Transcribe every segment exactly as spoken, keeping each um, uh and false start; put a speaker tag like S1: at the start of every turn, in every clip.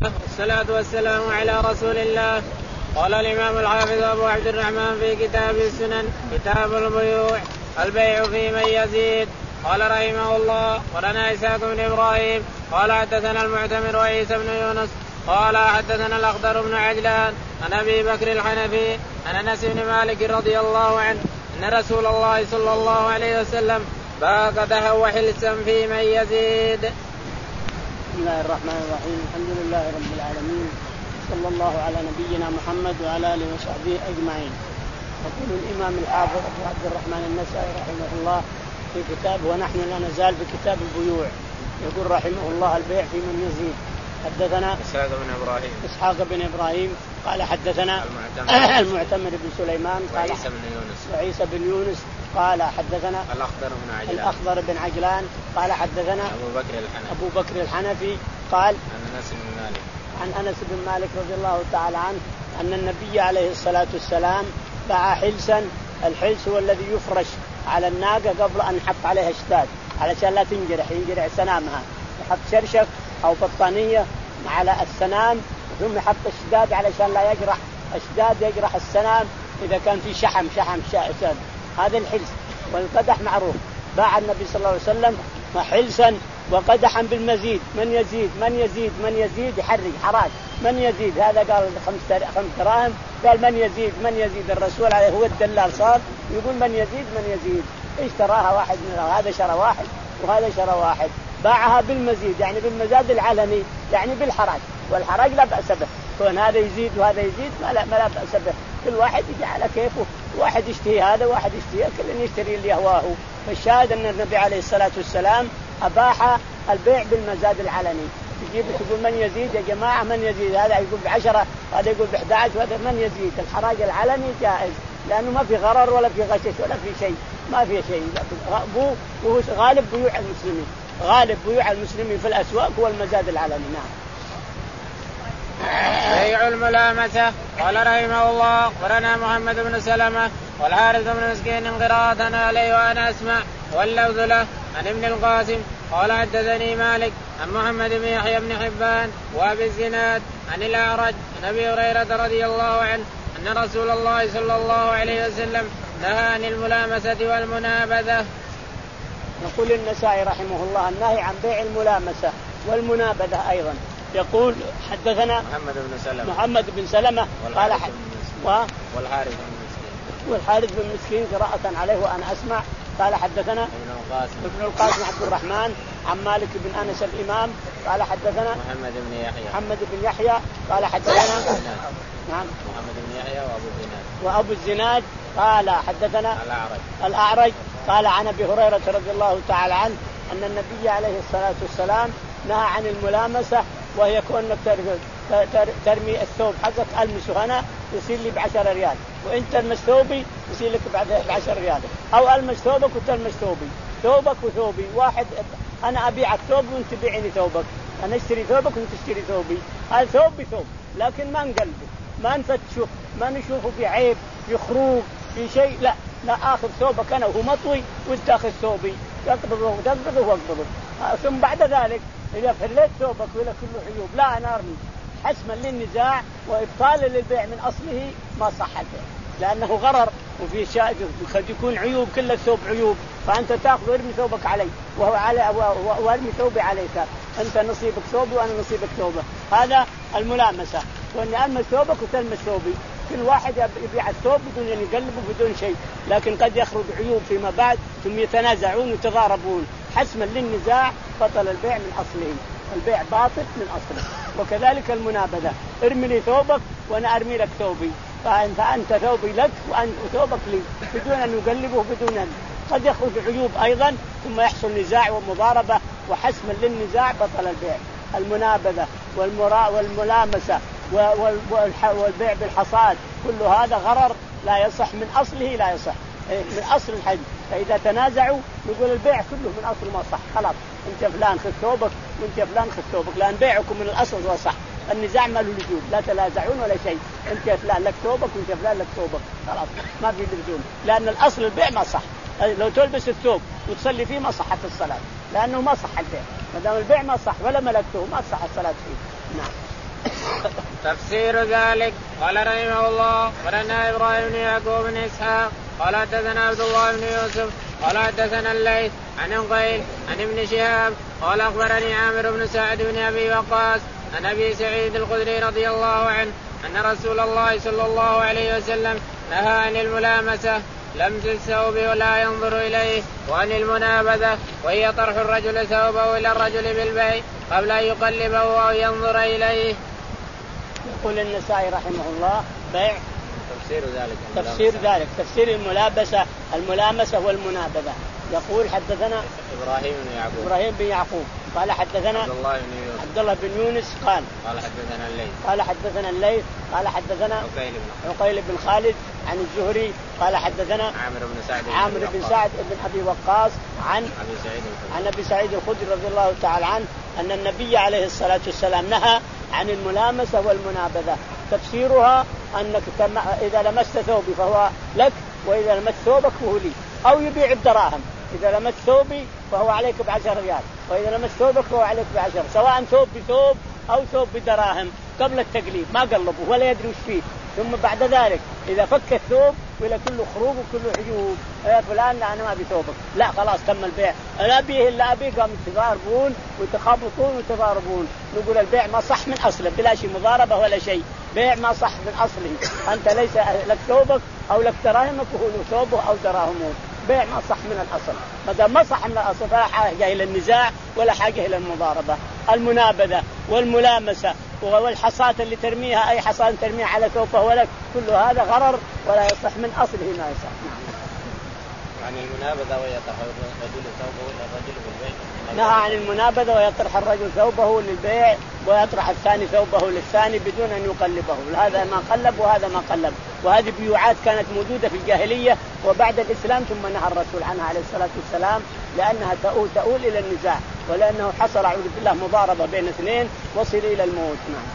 S1: والصلاة والسلام على رسول الله. قال الإمام الحافظ أبو عبد الرحمن في كتاب السنن كتاب البيوع البيع في من يزيد. قال رحمه الله ولنا إسحاق بن إبراهيم قال حدثنا المعتمر وعيسى بن يونس قال حدثنا الأخضر بن عجلان عن أبي بكر الحنفي عن أنس بن مالك رضي الله عنه أن رسول الله صلى الله عليه وسلم باع قدحا وحلسا في من يزيد.
S2: بسم الله الرحمن الرحيم. الحمد لله رب العالمين، صلى الله على نبينا محمد وعلى آله وصحبه أجمعين. يقول الإمام الحافظ أبو عبد الرحمن النسائي رحمه الله في كتابه ونحن لا نزال في كتاب البيوع، يقول رحمه الله البيع في من يزيد. حدثنا
S1: إسحاق بن إبراهيم
S2: إسحاق بن إبراهيم قال حدثنا
S1: المعتمر,
S2: المعتمر بن سليمان قال
S1: وعيسى بن يونس
S2: وعيسى بن يونس قال حدثنا
S1: الأخضر بن عجلان
S2: الأخضر بن عجلان قال حدثنا
S1: أبو بكر الحنفي
S2: أبو بكر الحنفي قال
S1: عن أنس بن مالك
S2: عن أنس بن مالك رضي الله تعالى عنه أن النبي عليه الصلاة والسلام باع حلسا. الحلس هو الذي يفرش على الناقة قبل أن يحط عليها اشتاد علشان لا تنجرح ينجرح سنامها، يحط شرشف أو بطانية على السنام ثم يحط اشتاد علشان لا يجرح اشتاد يجرح السنام إذا كان في شحم شحم شحم. هذا الحلس. والقدح معروف. باع النبي صلى الله عليه وسلم حلسا وقدحا بالمزيد. من يزيد من يزيد من يزيد يحرج حراج. من يزيد هذا قال خمس خمس دراهم، قال من يزيد من يزيد. الرسول عليه هو الدلال صار يقول من يزيد من يزيد. اشتراها واحد من هذا شرى واحد وهذا شرى واحد. باعها بالمزيد يعني بالمزاد العلني يعني بالحراج، والحراج لا بأس به. كون هذا يزيد وهذا يزيد ما لا, ما لا بأس به. كل واحد يجي على كيفه، واحد يشتهي هذا واحد يشتهي، كل يشتري اللي يهواه. فالشاهد أن النبي عليه الصلاة والسلام أباح البيع بالمزاد العلني. يجيب تقول من يزيد يا جماعة من يزيد، هذا يقول بعشرة هذا يقول بإحدى عشر وهذا من يزيد. الحراج العلني جائز لأنه ما في غرر ولا في غشش ولا في شيء، ما في شيء. وهو غالب بيوع المسلمين، غالب بيوع المسلمين في الأسواق هو المزاد العلني. نعم.
S1: بيع الملامسة. قال رحمه الله قرنا محمد بن سلمة والحارث بن مسكين قراءة عليه وأنا أسمع واللفظ له عن ابن القاسم قال حدثني مالك عن محمد بن يحيى بن حبان وابي الزناد عن الأعرج عن أبي هريرة رضي الله عنه أن رسول الله صلى الله عليه وسلم نهى عن الملامسة والمنابذة.
S2: يقول النسائي رحمه الله النهي عن بيع الملامسة والمنابذة أيضا. يقول حدثنا
S1: محمد بن سلمة
S2: محمد بن سلمة قال
S1: حد
S2: و...
S1: والحارث بن مسكين
S2: والحارث بن مسكين قراءة عليه وأنا أسمع قال حدثنا
S1: ابن القاسم
S2: ابن القاسم عبد الرحمن عن مالك بن أنس الإمام قال حدثنا
S1: محمد بن يحيى
S2: محمد بن يحيى قال حدثنا
S1: نعم محمد بن يحيى وأبو الزناد
S2: وأبو الزناد قال حدثنا
S1: الأعرج
S2: الأعرج قال عن أبي هريرة رضي الله تعالى عنه أن النبي عليه الصلاة والسلام نهى عن الملامسة، وهي كونك ترمي الثوب حقك ألمسه أنا يصير لي بعشر ريال، وإنت تلمس ثوبي يصير لك بعشر ريال، أو ألمس ثوبك وتلمس ثوبي، ثوبك وثوبي واحد. أنا أبيعك ثوب وأنت تبيعني ثوبك، أنا أشتري ثوبك وأنت تشتري ثوبي، هذا ثوب بثوب، لكن ما نقلبه ما نفتشه ما نشوفه في عيب في خروج في شيء، لا لا آخذ ثوبك أنا وهو مطوي وأنت أخذ ثوبي، تقبضه وتقبضه واقبضه. ثم بعد ذلك إذا فليت ثوبك ولا كله عيوب لا أنا أرمي حسما للنزاع وإبطالا للبيع من أصله ما صح البيع، لأنه غرر وفي شيء قد يكون عيوب، كل الثوب عيوب، فأنت تأخذ وارمي ثوبك علي وهو على وارمي ثوبي عليك، أنت نصيبك ثوبي وأنا نصيبك ثوبه. هذا الملامسة، وأني ألمس ثوبك وتلمس ثوبي، كل واحد يبيع الثوب بدون أن يقلبه بدون شيء، لكن قد يخرج عيوب فيما بعد ثم يتنازعون ويتضاربون، حسما للنزاع بطل البيع من أصله، البيع باطل من أصله. وكذلك المنابذة، ارمي لي ثوبك وأنا أرمي لك ثوبي، فأنت أنت ثوبي لك وأنت ثوبك لي بدون أن نقلبه بدون أن قد يخرج عيوب أيضا ثم يحصل نزاع ومضاربة، وحسما للنزاع بطل البيع. المنابذة والمراء والملامسة والبيع بالحصاد كل هذا غرر لا يصح من أصله، لا يصح من أصل الحج. فإذا تنازعوا نقول البيع كله من أصل ما صح، خلاص أنت فلان خذ ثوبك وأنت فلان خذ ثوبك، لأن بيعكم من الأصل هو صح، النزاع ما له لزوم، لا تنازعون ولا شيء، أنت فلان لك ثوبك وأنت فلان لك ثوبك، خلاص ما في لزوم، لأن الأصل البيع ما صح. لو تلبس الثوب وتصلي فيه ما صحت الصلاة، لأنه ما صح البيع، ما دام البيع ما صح ولا ملكته ما صح الصلاة فيه. نعم.
S1: تفسير ذلك. قال رحمه الله ولنا إبراهيم بن يعقوب بن إسحاق قال حدثنا عبد الله بن يوسف قال حدثنا الليث عن عقيل عن ابن شهاب قال أخبرني عامر بن سعد بن أبي وقاص عن أبي سعيد الخدري رضي الله عنه أن رسول الله صلى الله عليه وسلم نهى عن الملامسة لمس الثوب ولا ينظر إليه وعن المنابذة وهي طرح الرجل ثوبه إلى الرجل بالبيع قبل أن يقلبه أو ينظر إليه.
S2: يقول النسائي رحمه الله بيع
S1: تفسير ذلك
S2: تفسير ذلك تفسير الملابسة الملامسة والمنابذة. يقول حدثنا
S1: إبراهيم بن يعقوب
S2: إبراهيم بن يعقوب قال حدثنا
S1: عبد الله بن يوسف
S2: عبد الله بن يونس قال
S1: قال حدثنا الليث
S2: قال حدثنا الليث قال حدثنا
S1: عقيل بن
S2: عقيل بن خالد عن الزهري قال حدثنا
S1: عامر بن سعد
S2: عامر بن سعد بن أبي وقاص عن
S1: أبي سعيد
S2: عن أبي سعيد الخدري رضي الله تعالى عنه أن النبي عليه الصلاة والسلام نهى عن الملامسة والمنابذة. تفسيرها أنك إذا لمست ثوبي فهو لك وإذا لمست ثوبك فهو لي، أو يبيع الدراهم. إذا لمست ثوبي فهو عليك بعشر ريال وإذا لمست ثوبك فهو عليك بعشر، سواء ثوب بثوب أو ثوب بدراهم قبل التقليد ما قلبه ولا يدري وش فيه. ثم بعد ذلك إذا فك الثوب ولا كله خروج وكله حجوب يا فلان لا أنا ما بثوبك، لا خلاص تم البيع. لا أبيه إلا أبيه قاموا يتضاربون ويتخابطون ويتضاربون. نقول البيع ما صح من أصله بلا شيء مضاربة ولا شيء، بيع ما صح من أصله. أنت ليس لك ثوبك أو لك دراهمك وهو ثوبه أو دراهمه، بيع ما صح من الأصل. ما دام ما صح من الأصل فلا حاجة إلى النزاع ولا حاجة إلى المضاربة. المنابذة والملامسة والحصاة اللي ترميها أي حصاة ترميها على ثوبه ولك كل هذا غرر ولا يصح من أصله ما يصح.
S1: عن المنابذة ويطرح الرجل ثوبه إلى الرجل بالبيع.
S2: نهى عن المنابذة ويطرح الرجل ثوبه للبيع ويطرح الثاني ثوبه للثاني بدون أن يقلبه. هذا ما قلب وهذا ما قلب. وهذه بيوعات كانت موجودة في الجاهلية وبعد الإسلام ثم نهى الرسول عنها عليه الصلاة والسلام لأنها تؤول, تؤول إلى النزاع ولأنه حصل أعوذ بالله مضاربة بين اثنين وصل إلى الموت. نعم.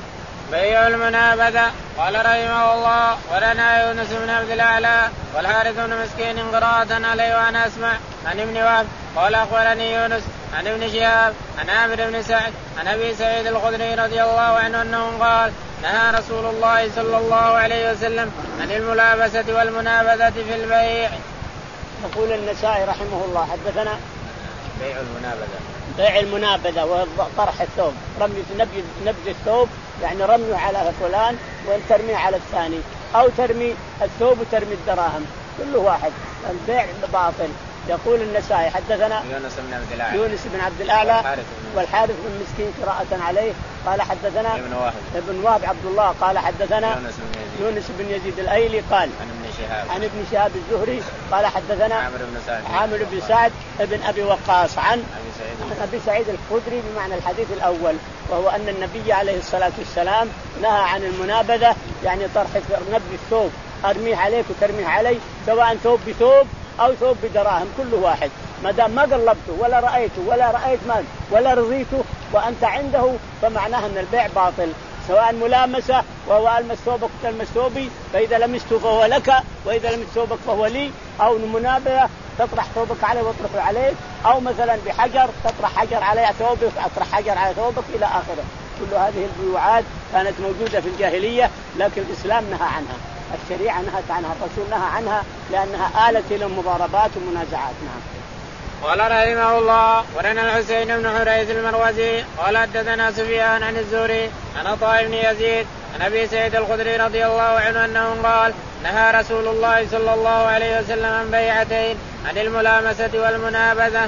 S1: بيع المنابذة. قال رحمه الله ولنا يونس بن عبد الأعلى والحارث بن مسكين قراءة عليه وأنا أسمع عن ابن وهب قال أخبرني يونس عن ابن شهاب عن عامر بن سعد عن أبي سعيد الخدري رضي الله عنه أنه قال نهى رسول الله صلى الله عليه وسلم عن الملابسة والمنابذة في البيع.
S2: يقول النسائي رحمه الله حدثنا
S1: بيع المنابذة
S2: بيع المنابذة وطرح الثوب، رمي نبذ نبذ الثوب يعني رميه على فلان وترميه على الثاني، أو ترمي الثوب وترمي الدراهم، كله واحد، البيع باطل. يقول النسائي حدثنا
S1: يونس بن عبد الأعلى
S2: يونس بن عبد الأعلى والحارث بن مسكين قراءة عليه قال حدثنا
S1: ابن وهب
S2: ابن وهب عبد الله قال حدثنا
S1: يونس بن يزيد,
S2: يونس بن يزيد الأيلي قال
S1: عن ابن شهاب
S2: عن ابن شهاب الزهري قال حدثنا
S1: عامر بن سعد
S2: عامر بن سعد ابن أبي وقاص عن
S1: أبي سعيد
S2: عن أبي سعيد الخدري بمعنى الحديث الأول، وهو أن النبي عليه الصلاة والسلام نهى عن المنابذة يعني طرح نبذ الثوب أرميه عليك وترميه علي، سواء ثوب بثوب أو ثوب بدراهم كله واحد، ما دام ما قلبته ولا رأيته ولا رأيت مال ولا رضيته وأنت عنده فمعناه أن البيع باطل. سواء ملامسة وهو ألمس ثوبك وتلمس ثوبي فإذا لمسته فهو لك وإذا لمس ثوبك فهو لي، أو منابذة تطرح ثوبك عليه واطرحه عليه، أو مثلا بحجر تطرح حجر عليه ثوبك أطرح حجر على ثوبك إلى آخره. كل هذه البيوعات كانت موجودة في الجاهلية لكن الإسلام نهى عنها، الشريعة نهت عنها، الرسول نهى عنها لأنها آلت إلى المضاربات والمنازعات. نعم.
S1: قال رحمه الله ولنا الحسين بن حريث المروزي قال حدثنا سفيان عن الزهري عن عطاء بن يزيد عن أبي سعيد الخدري رضي الله عنه أنه قال نهى رسول الله صلى الله عليه وسلم عن بيعتين عن الملامسة والمنابذة.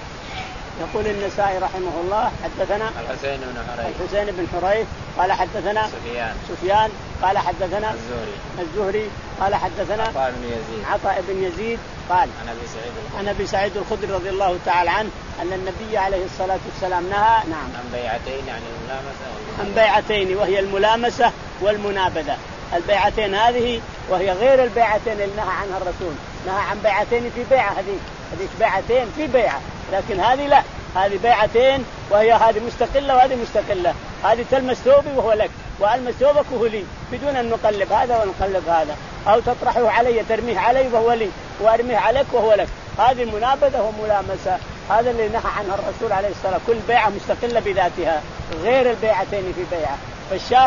S2: يقول النسائي رحمه الله حدثنا
S1: الحسين بن حريث
S2: الحسين بن حريث قال حدثنا
S1: سفيان
S2: سفيان قال حدثنا
S1: الزهري
S2: الزهري قال حدثنا
S1: عطاء بن يزيد
S2: عطاء بن يزيد قال
S1: عن أبي سعيد الخدري
S2: عن أبي سعيد الخدري رضي الله تعالى عنه أن النبي عليه الصلاة والسلام نهى نعم
S1: عن بيعتين عن الملامسة
S2: عن بيعتين وهي الملامسة والمنابذة. البيعتين هذه وهي غير البيعتين اللي نهى عنها الرسول، نهى عن بيعتين في بيعة، هذه هذه بيعتين في بيعة، لكن هذه لا، هذه بيعتين وهي هذه مستقلة وهذه مستقلة، هذه تلمس ثوبي وهو لك وألمس ثوبك وهو لي بدون أن نقلب هذا ونقلب هذا، أو تطرحه علي ترميه علي وهو لي وأرميه عليك وهو لك، هذه منابذة وملامسة. هذا اللي نهى عنها الرسول عليه الصلاة والسلام، كل بيعة مستقلة بذاتها غير البيعتين في بيعة. فالشاهد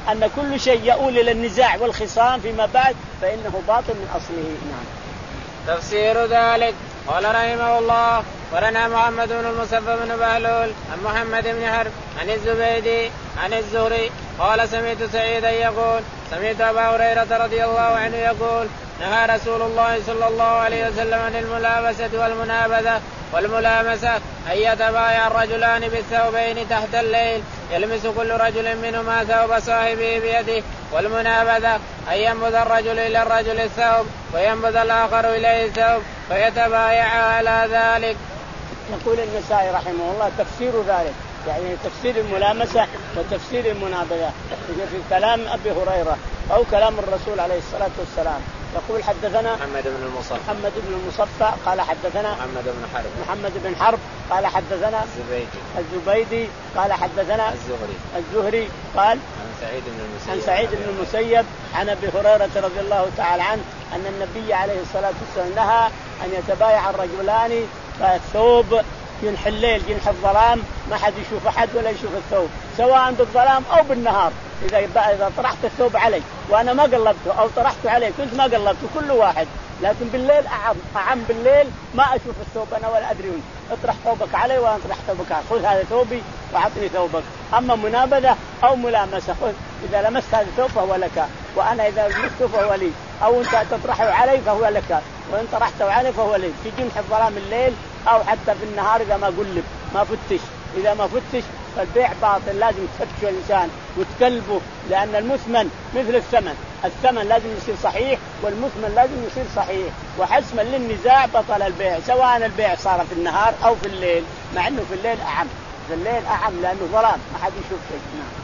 S2: أن كل شيء يؤول إلى النزاع والخصام فيما بعد فإنه باطل من أصله. نعم.
S1: تفسير ذلك. قال رحمه الله ورنا محمد بن المصفى بن بهلول عن محمد بن حرب عن الزبيدي عن الزهري قال سمعت سعيدا يقول سمعت أبا هريرة رضي الله عنه يقول نهى رسول الله صلى الله عليه وسلم عن الملابسة والمنابذة والملامسة أن يتبايع الرجلان بالثوبين تحت الليل يلمس كل رجل منهما ثوب صاحبه بيده، والمنابذة أن ينبذ الرجل إلى الرجل الثوب وينبذ الآخر إليه الثوب فيتبايع على ذلك.
S2: يقول النسائي رحمه الله تفسير ذلك يعني تفسير الملامسة وتفسير المنابذة في كلام أبي هريرة أو كلام الرسول عليه الصلاة والسلام. يقول حدثنا
S1: محمد بن المصفى
S2: محمد بن المصفى قال حدثنا
S1: محمد بن حرب
S2: محمد بن حرب قال حدثنا
S1: الزبيدي
S2: الزبيدي قال حدثنا
S1: الزهري
S2: الزهري قال
S1: عن سعيد بن المسيب
S2: عن سعيد بن المسيب عن أبي هريرة رضي الله تعالى عنه أن النبي عليه الصلاة والسلام نهى أن يتبايع الرجلان فالثوب ينحي الليل ينحي الظلام ما حد يشوف أحد ولا يشوف الثوب سواء بالظلام أو بالنهار. إذا إذا طرحت الثوب علي وأنا ما قلبته أو طرحته عليه كنت ما قلبته كل واحد، لكن بالليل أعم أعم بالليل ما أشوف الثوب أنا ولا أدري وين. اطرح ثوبك علي وأنا اطرح ثوبك علي، خذ هذا ثوبي وأعطني ثوبك. أما منابذة أو ملامسة خذ إذا لمست هذا الثوب فهو لك وأنا إذا لمسته فهو لي، أو أنت تطرحه علي فهو لك وإن طرحته علي فهو لي. في جنح الظلام الليل أو حتى في النهار إذا ما قلب ما فتش، إذا ما فتش فالبيع باطل. لازم تفتش الإنسان وتكلبه لأن المثمن مثل الثمن، الثمن لازم يصير صحيح والمثمن لازم يصير صحيح، وحسما للنزاع بطل البيع سواء البيع صار في النهار أو في الليل، مع أنه في الليل أعم، في الليل أعم لأنه ظلام ما حد يشوف شيء.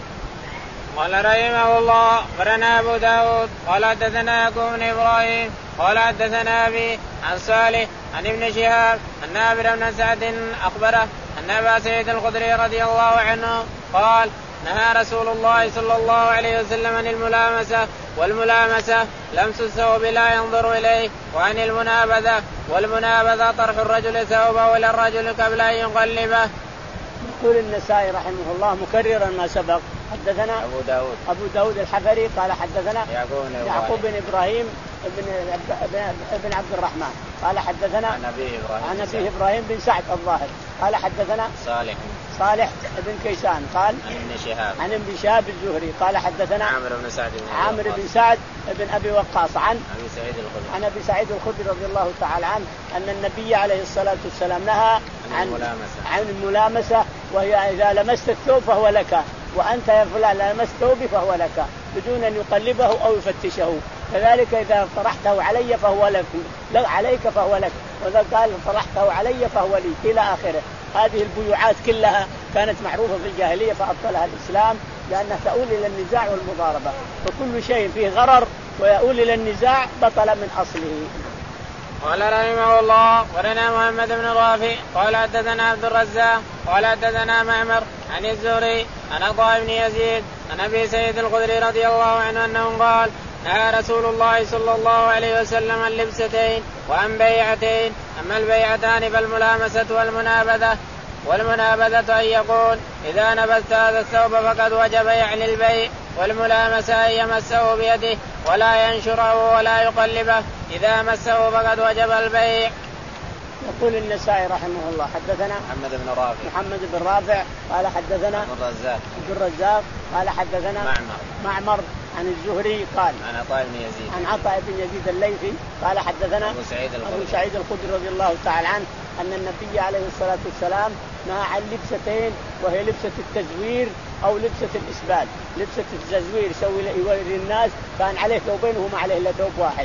S1: قال رحمه الله قرنا أبو داود قال حدثنا يعقوب بن إبراهيم قال حدثنا أبي عن صالح عن ابن شهاب أن عامر بن سعد أخبره أن أبا سعيد الخدري رضي الله عنه قال نهى رسول الله صلى الله عليه وسلم عن الملامسة والملامسة لمس الثوب لا ينظر إليه، وعن المنابذة والمنابذة طرح الرجل ثوبه إلى الرجل قبل أن يقلبه.
S2: يقول النسائي رحمه الله مكررا ما سبق حدثنا
S1: أبو داود
S2: أبو داود الحفري قال حدثنا
S1: يعقوب بن
S2: يعقوب بن إبراهيم ابن ابن عبد الرحمن قال حدثنا
S1: عن أبيه إبراهيم
S2: عن أبيه إبراهيم بن سعد الظاهر قال حدثنا
S1: صالح
S2: صالح بن كيسان قال
S1: عن ابن شهاب
S2: عن ابن شهاب الزهري قال حدثنا
S1: عامر بن سعد بن
S2: عامر بن سعد بن أبي وقاص عن
S1: أبي سعيد الخدري
S2: عن أبي سعيد الخدري رضي الله تعالى عنه أن النبي عليه الصلاة والسلام نهى
S1: عن الملامسة
S2: عن الملامسة وهي إذا لمست الثوب فهو لك وأنت يا فلان لمست ثوبي فهو لك بدون أن يقلبه أو يفتشه. كذلك إذا طرحته علي فهو لك لا عليك فهو لك، وإذا قال طرحته علي فهو لي إلى آخره. هذه البيوعات كلها كانت معروفة في الجاهلية فأبطلها الإسلام لأنها تؤول إلى النزاع والمضاربة، فكل شيء فيه غرر ويؤول إلى النزاع بطل من أصله.
S1: قال رحمه الله ورنا محمد بن رافع قال حدثنا عبد الرزاق قال حدثنا معمر عن الزهري عن عطاء بن يزيد عن أبي سعيد الخدري رضي الله عنه أنه قال نهى رسول الله صلى الله عليه وسلم عن لبستين وعن بيعتين، أما البيعتان فالملامسة والمنابذة والمنابذة أن يقول إذا نبذت هذا الثوب فقد وجب يعني البيع، والملامسة أن يمسه بيده ولا ينشره ولا يقلبه إذا مسه فقد وجب البيع.
S2: يقول النسائي رحمه الله حدثنا
S1: محمد بن رافع
S2: محمد بن رافع قال حدثنا
S1: عبد الرزاق
S2: عبد الرزاق قال حدثنا
S1: معمر
S2: معمر عن الزهري قال
S1: عن عطاء بن يزيد
S2: عن عطاء بن يزيد الليثي قال حدثنا
S1: أبو سعيد الخدري
S2: أبو سعيد الخدري رضي الله تعالى عنه أن النبي عليه الصلاة والسلام نهى عن لبستين وهي لبسة التزوير أو لبسة الإسبال. لبسة التزوير يسوي يوري الناس كان عليه ثوبين وهم عليه إلا ثوب واحد،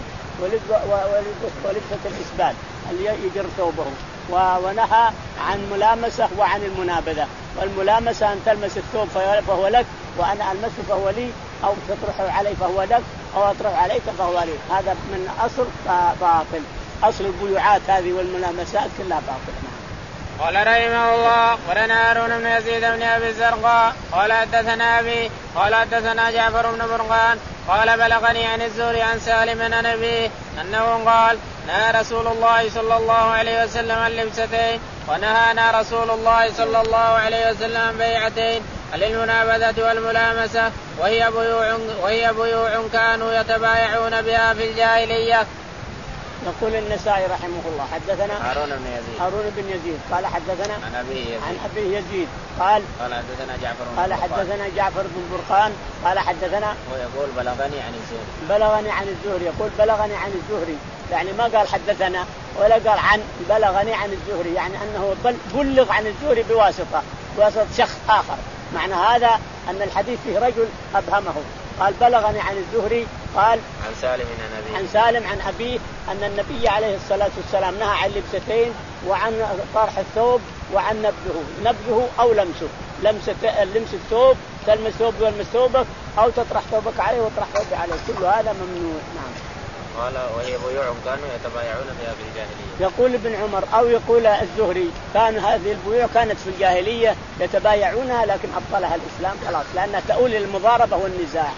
S2: ولبسة الإسبال اللي يجر ثوبه. ونهى عن ملامسة وعن المنابذة. والملامسة أن تلمس الثوب فهو لك وأنا ألمسه فهو لي، أو تطرحه علي فهو لك أو أطرح عليك فهو لي. هذا من أصل باطل، أصل البيوعات هذه والملامسات كلها باطل.
S1: قال رحمه الله ورنا هارون بن يزيد بن أبي الزرقاء قال حدثنا أبي قال حدثنا جعفر بن برقان قال بلغني عن الزهري عن سالم عن أبيه أنه قال نهى رسول الله صلى الله عليه وسلم عن لبستين ونهانا رسول الله صلى الله عليه وسلم عن بيعتين، للمنابذة والملامسة وهي بيوع وهي بيوع كانوا يتبايعون بها في الجاهلية.
S2: يقول النسائي رحمه الله حدثنا
S1: هارون بن يزيد
S2: هارون بن يزيد قال حدثنا
S1: عن أبيه يزيد
S2: عن أبيه يزيد قال
S1: قال حدثنا جعفر بن
S2: قال حدثنا جعفر بن برقان قال حدثنا
S1: ويقول بلغني عن الزهري
S2: بلغني عن الزهري يقول بلغني عن الزهري يعني ما قال حدثنا ولا قال عن بلغني عن الزهري يعني أنه بلغ عن الزهري بواسطة بواسطة شخص آخر. معنى هذا أن الحديث فيه رجل أبهمه. قال بلغني عن الزهري قال
S1: عن سالم عن أبيه
S2: عن سالم عن أبيه أن النبي عليه الصلاة والسلام نهى عن لبستين وعن طرح الثوب وعن نبذه نبذه أو لمسه لمسة لمس الثوب تلمس ثوب والمس ثوبك أو تطرح ثوبك عليه وتطرح ثوبك عليه كل هذا ممنوع. نعم.
S1: قال وهي بيوع كانوا يتبايعون بها في الجاهلية.
S2: يقول ابن عمر أو يقول الزهري كان هذه البيوع كانت في الجاهلية يتبايعونها لكن أبطلها الإسلام خلاص لأنها تؤول للمضاربة والنزاع.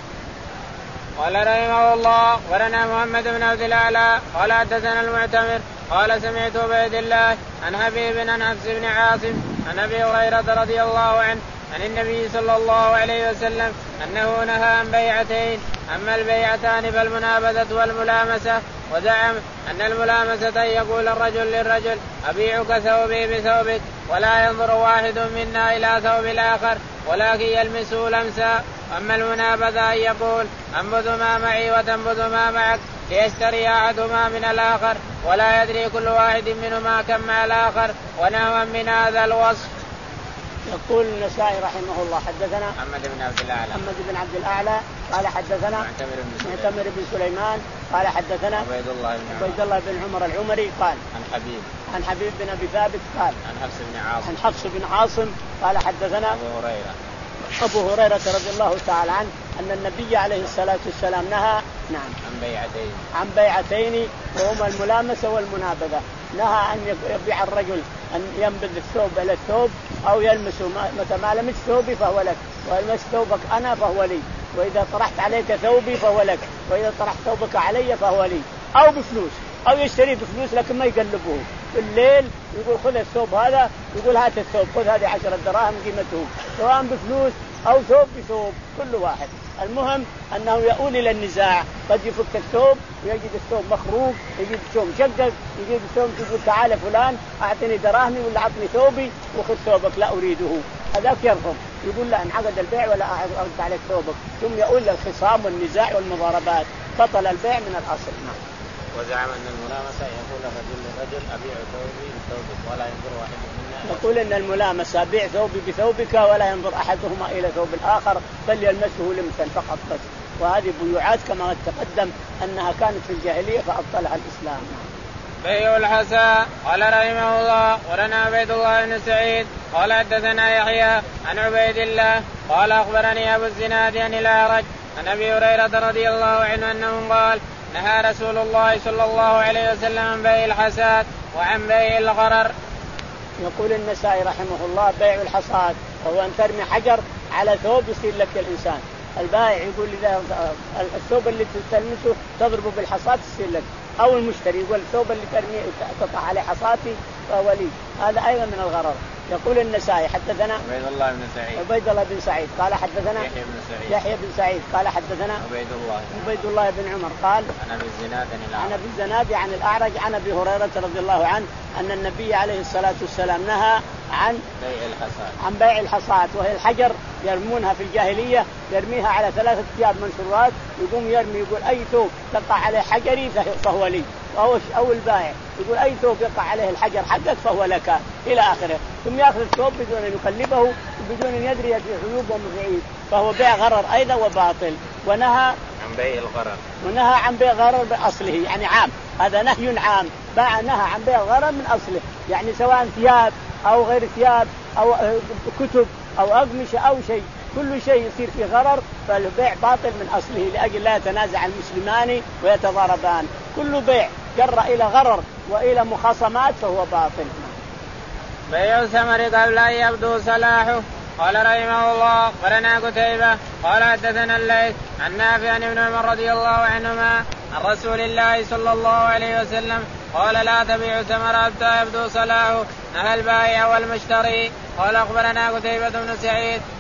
S1: قال رحمه الله ولنا محمد بن عبد الأعلى قال حدثنا المعتمر قال سمعت عبيد الله عن حبيب عن حفص بن عاصم عن أبي هريرة رضي الله عنه عن النبي صلى الله عليه وسلم أنه نهى عن بيعتين أما البيعتان فالمنابذة والملامسة وزعم أن الملامسة يقول الرجل للرجل أبيعك ثوبي بثوبك ولا ينظر واحد منا إلى ثوب الآخر ولكن يلمسه لمسا. أما المنابذة أن يقول أنبذ ما معي وتنبذ ما معك ليشتري أحدهما من الآخر ولا يدري كل واحد منهما كم مع الآخر ونحوا من هذا الوصف.
S2: يقول النسائي رحمه الله حدثنا
S1: محمد بن عبد الأعلى
S2: محمد بن عبد الأعلى قال حدثنا معتمر بن سليمان قال حدثنا
S1: عبيد الله بن
S2: عبيد الله بن عمر العمري قال
S1: عن حبيب
S2: عن حبيب بن أبي ثابت قال
S1: عن حفص بن عاصم
S2: عن حفص بن عاصم قال حدثنا
S1: أبو هريرة
S2: أبو هريرة رضي الله تعالى عنه أن النبي عليه الصلاة والسلام نهى نعم
S1: عن بيعتين
S2: عن بيعتين وهما الملامسة والمنابذة. نهى أن يبيع الرجل أن ينبذ الثوب إلى الثوب أو يلمسه متى ما لمس ثوبي فهو لك ويلمس ثوبك أنا فهو لي وإذا طرحت عليك ثوبي فهو لك وإذا طرحت ثوبك علي فهو لي أو بفلوس أو يشتري بفلوس لكن ما يقلبه في الليل يقول خذ الثوب هذا يقول هات الثوب خذ هذه عشرة دراهم قيمته سواء بفلوس أو ثوب بثوب كل واحد. المهم أنه يؤول إلى النزاع قد يفك الثوب ويجد الثوب مخروق يجد الثوب مشقق يجد الثوب يقول تعال فلان أعطني دراهمي ولا أعطني ثوبي وخذ ثوبك لا أريده هذاك يرفض يقول لا انعقد البيع ولا أرد عليك ثوبك ثم يؤول للخصام والنزاع والمضاربات بطل البيع من الأصل.
S1: وزعم أن الملامسة يقول الرجل للرجل أبيع ثوبي بثوبك ولا ينظر واحد منا
S2: يقول أن الملامسة بيع ثوبي بثوبك ولا ينظر أحدهما إلى ثوب الآخر بل يلمسه لمسا فقط بس. وهذه بيوعات كما تقدم أنها كانت في الجاهلية فأبطلها الإسلام.
S1: بيع الحساء قال رحمه الله ولنا عبيد الله بن سعيد قال حدثنا يحيى عن عبيد الله قال أخبرني أبو الزناد عن الأعرج عن أبي هريرة رضي الله عنه أنه قال نهى رسول الله صلى الله عليه وسلم عن بيع الحساد وعن بيع الغرر.
S2: يقول النسائي رحمه الله بيع الحصاد وهو أن ترمي حجر على ثوب يصير لك الإنسان. البائع يقول إذا الثوب اللي تلمسه تضربه بالحصاد يصير لك أو المشتري يقول الثوب اللي ترمي تقطع عليه حصاتي فهو لي هذا أيضا من الغرر. يقول النسائي حدثنا
S1: عبيد الله بن سعيد
S2: عبيد الله بن سعيد قال حدثنا
S1: يحيى بن سعيد
S2: يحيى بن سعيد قال حدثنا
S1: عبيد الله
S2: عبيد الله بن عمر قال
S1: عن أبي الزناد عن الأعرج
S2: عن أبي الزناد عن الأعرج عن أبي هريرة رضي الله عنه أن النبي عليه الصلاة والسلام نهى عن
S1: بيع الحصاد
S2: عن بيع الحصاد وهي الحجر يرمونها في الجاهلية يرميها على ثلاثة ثياب منشورات يقوم يرمي يقول أي ثوب تقع عليه حجري فهو لي أو أو البائع يقول أي ثوب يقع عليه الحجر حقك فهو لك إلى آخره ثم يأخذ الثوب بدون أن يقلبه بدون أن يدري في عيوب ومعيب فهو بيع غرر أيضا وباطل. ونهى
S1: عن بيع الغرر
S2: ونهى عن بيع غرر بأصله يعني عام هذا نهي عام باع نهى عن بيع غرر من أصله يعني سواء ثياب أو غير ثياب أو كتب أو أقمشة أو شيء كل شيء يصير فيه غرر فالبيع باطل من أصله لأجل لا يتنازع المسلمان ويتضاربان. كل بيع جر إلى غرر وإلى مخاصمات فهو باطل.
S1: بيع الثمر قبل أن يبدو صلاحه قال رحمه الله قرنا قتيبة قال حدثنا الليث عن نافع عن ابن عمر رضي الله عنهما عن رسول الله صلى الله عليه وسلم قال لا تبيع ثمر حتى يبدو صلاحه نهى البائع والمشتري. قال أخبرنا قتيبة بن سعيد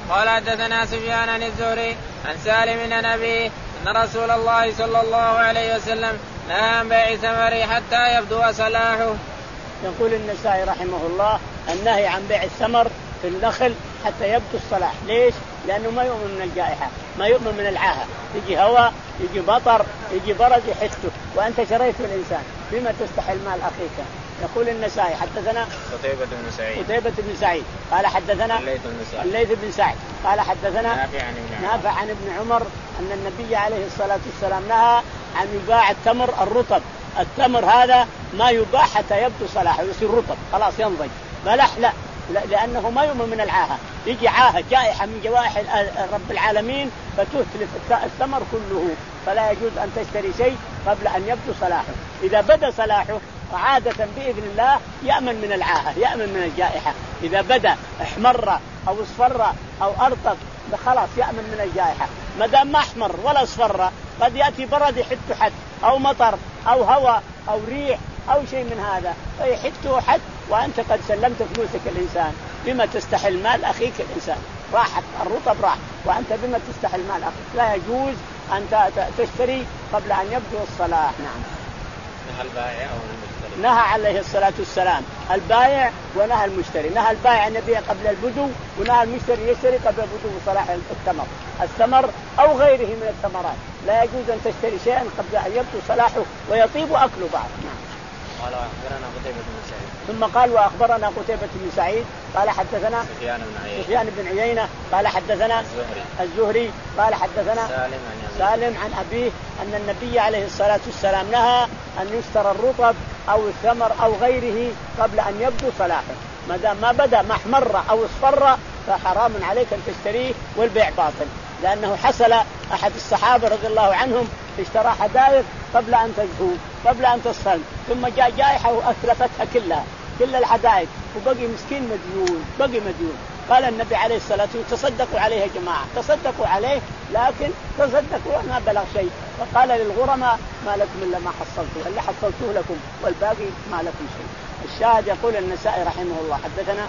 S1: قال حدثنا سفيان عن الزهري عن سالم عن أبيه أن رسول الله صلى الله عليه وسلم نهى عن بيع ثمره حتى يبدو صلاحه.
S2: يقول النسائي رحمه الله النهي عن بيع الثمر في النخل حتى يبدو الصلاح. ليش؟ لأنه ما يؤمن من الجائحة، ما يؤمن من العاهة، يجي هواء يجي مطر يجي برد يحسه، وأنت شريت الإنسان بما تستحل مال أخيك. يقول النسائي حدثنا
S1: قتيبة بن سعيد
S2: قتيبة بن سعيد قال حدثنا الليث بن سعد قال حدثنا
S1: نافع عن ابن عمر,
S2: نافع عن ابن عمر أن النبي عليه الصلاة والسلام نهى عن يباع التمر الرطب. التمر هذا ما يباع حتى يبدو صلاحه يصير رطب خلاص ينضج. بلح لا، لأنه ما يؤمن من العاهة، يجي عاهة جائحة من جوائح رب العالمين فتتلف الثمر كله، فلا يجوز أن تشتري شيء قبل أن يبدو صلاحه. إذا بدا صلاحه عادة بإذن الله يأمن من العاهة، يأمن من الجائحة. إذا بدا احمر أو اصفر أو أرطب خلاص يأمن من الجائحة. ما دام ما احمر ولا اصفر قد يأتي برد يحت حت أو مطر أو هواء أو ريح أو شيء من هذا فيحته حت، وأنت قد سلمت فلوسك الإنسان بما تستحل مال أخيك الإنسان، راحت الرطب راح وأنت بما تستحل مال أخيك. لا يجوز أن تشتري قبل أن يبدو الصلاح. نعم.
S1: نهى البائع أو المشتري.
S2: نهى عليه الصلاة والسلام البائع ونهى المشتري. نهى البائع أن يبيع قبل البدو، ونهى المشتري يشتري قبل بدو صلاح الثمر. الثمر أو غيره من الثمرات لا يجوز أن تشتري شيئا قبل أن يبدو صلاحه ويطيب أكله بعد. نعم.
S1: قال أخبرنا قتيبة بن سعيد.
S2: ثم قال وأخبرنا قتيبة بن سعيد قال حدثنا
S1: سفيان بن عيينة
S2: سفيان بن عيينة قال حدثنا
S1: الزهري
S2: الزهري قال حدثنا
S1: سالم عن
S2: سالم عن أبيه أن النبي عليه الصلاة والسلام نهى أن يشترى الرطب أو الثمر أو غيره قبل أن يبدو صلاحه. ما دام ما بدا ما احمر أو اصفر فحرام عليك أن تشتريه والبيع باطل، لأنه حصل أحد الصحابة رضي الله عنهم اشترى حدائق قبل أن تزهو قبل أن تصل، ثم جاء جائحة وأتلفتها كلها كل الحدائق وبقي مسكين مديون بقي مديون. قال النبي عليه الصلاة والسلام تصدقوا عليه يا جماعة، تصدقوا عليه لكن تصدقوا ما بلغ شيء. فقال للغرماء ما لكم إلا ما حصلتوا، اللي حصلتوه لكم والباقي ما لكم شيء. الشاهد يقول النسائي رحمه الله حدثنا.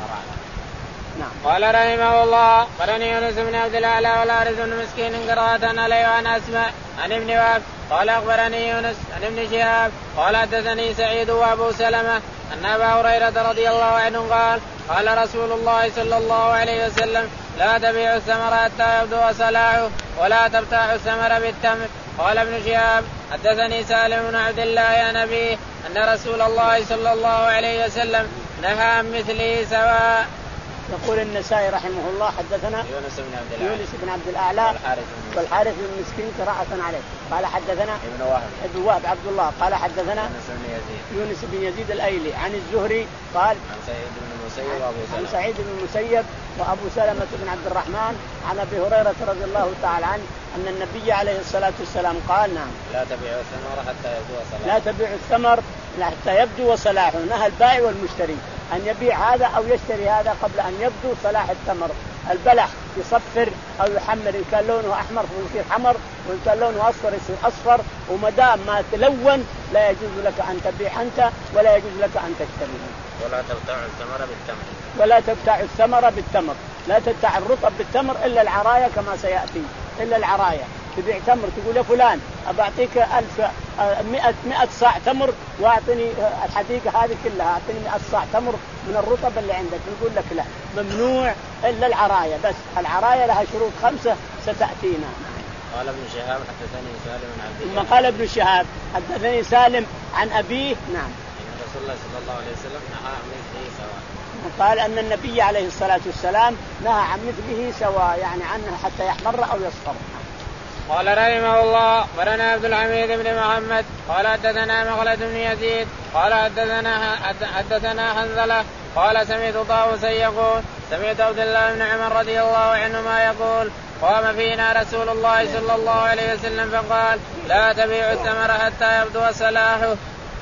S2: نعم.
S1: قال رحمه الله قرني يونس بن عبد الأعلى والحارث بن مسكين قراءة عليه وعن أسماء عن ابن وهب قال أخبرني يونس عن ابن شهاب قال حدثني سعيد وأبو سلمة أن أبا هريرة رضي الله عنه قال قال رسول الله صلى الله عليه وسلم لا تبيعوا الثمر حتى يبدو صلاحه ولا تبتاعوا الثمر بالتمر. قال ابن شهاب حدثني سالم بن عبد الله عن أبيه أن رسول الله صلى الله عليه وسلم نهى عن مثله سواء.
S2: يقول النسائي رحمه الله حدثنا
S1: يونس بن عبد الأعلى
S2: يونس بن عبد الأعلى والحارث بن مسكين قراءة عليه قال حدثنا
S1: ابن وهب
S2: ابن وهب عبد الله قال حدثنا
S1: يونس بن يزيد
S2: يونس بن يزيد الأيلي عن الزهري قال
S1: عن سعيد بن المسيب وأبو سلمة
S2: عن سعيد بن المسيب وأبو سلمة بن عبد الرحمن عن أبي هريرة رضي الله تعالى عنه أن النبي عليه الصلاة والسلام قال نعم
S1: لا تبيعوا الثمر حتى يبدو صلاحه
S2: لا تبيعوا الثمر حتى يبدو صلاحه. نهى البائع والمشتري أن يبيع هذا أو يشتري هذا قبل أن يبدو صلاح التمر. البلح يصفر أو يحمر، إن كان لونه أحمر فيصير حمر، وإن كان لونه أصفر يصير أصفر، ومدام ما تلون لا يجوز لك أن تبيع أنت ولا يجوز لك أن تشتريه.
S1: ولا تبتاع الثمر بالتمر
S2: ولا تبتاع الثمر بالتمر لا تبتاع الرطب بالتمر إلا العراية كما سيأتي، إلا العراية. تبيع تمر تقول يا فلان أبعطيك ألف مئة مئة صاع تمر وأعطني الحديقة هذه كلها، أعطني مئة صاع تمر من الرطب اللي عندك، يقول لك لا ممنوع إلا العراية بس. العراية لها شروط خمسة ستأتينا.
S1: قال ابن شهاب حدثني سالم عن عبد الله
S2: ثم قال ابن شهاب حدثني سالم عن أبيه نعم
S1: إن رسول الله صلى الله عليه وسلم نهى عن مثله سواء.
S2: قال أن النبي عليه الصلاة والسلام نهى عن مثله سواء، يعني عنه حتى يحمر أو يصفر.
S1: قال رحمه الله أخبرنا عبد الحميد بن محمد قال حدثنا مخلد بن يزيد قال حدثنا حدثنا حنظلة قال سمعت طاووسا يقول سمعت عبد الله بن عمر رضي الله عنهما يقول قام فينا رسول الله صلى الله عليه وسلم فقال لا تبيعوا الثمر حتى يبدو صلاحه.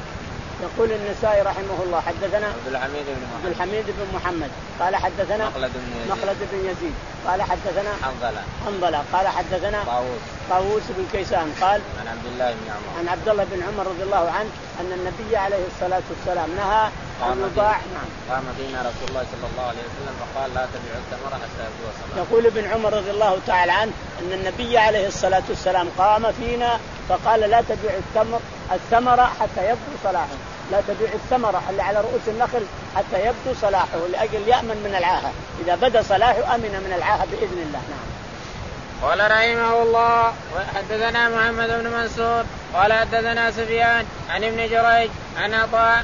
S2: يقول النسائي رحمه الله حدثنا
S1: عبد الحميد بن محمد
S2: عبد الحميد بن محمد قال حدثنا
S1: مخلد بن يزيد,
S2: مخلد بن يزيد قال حدثنا
S1: حنظلة
S2: حنظلة قال حدثنا
S1: طاووس
S2: طاووس بن كيسان قال
S1: عن عبد الله بن عمر
S2: عن عبد الله بن عمر رضي الله عنه أن النبي عليه الصلاة والسلام نهى المباع. نعم.
S1: قام فينا رسول الله صلى الله عليه وسلم فقال لا تبيعوا التمر حتى يبدو صلاحه.
S2: يقول ابن عمر رضي الله تعالى عنه أن النبي عليه الصلاة والسلام قام فينا فقال لا تبيعوا التمر الثمرة حتى يبدو صلاحه، لا تبيع الثمرة اللي على رؤوس النخل حتى يبدو صلاحه، لأجل يأمن من العاهة، إذا بدا صلاحه أمن من العاهة بإذن الله. نعم.
S1: قال رحمه الله حدثنا محمد بن منصور قال حدثنا سفيان عن ابن جريج عن عطاء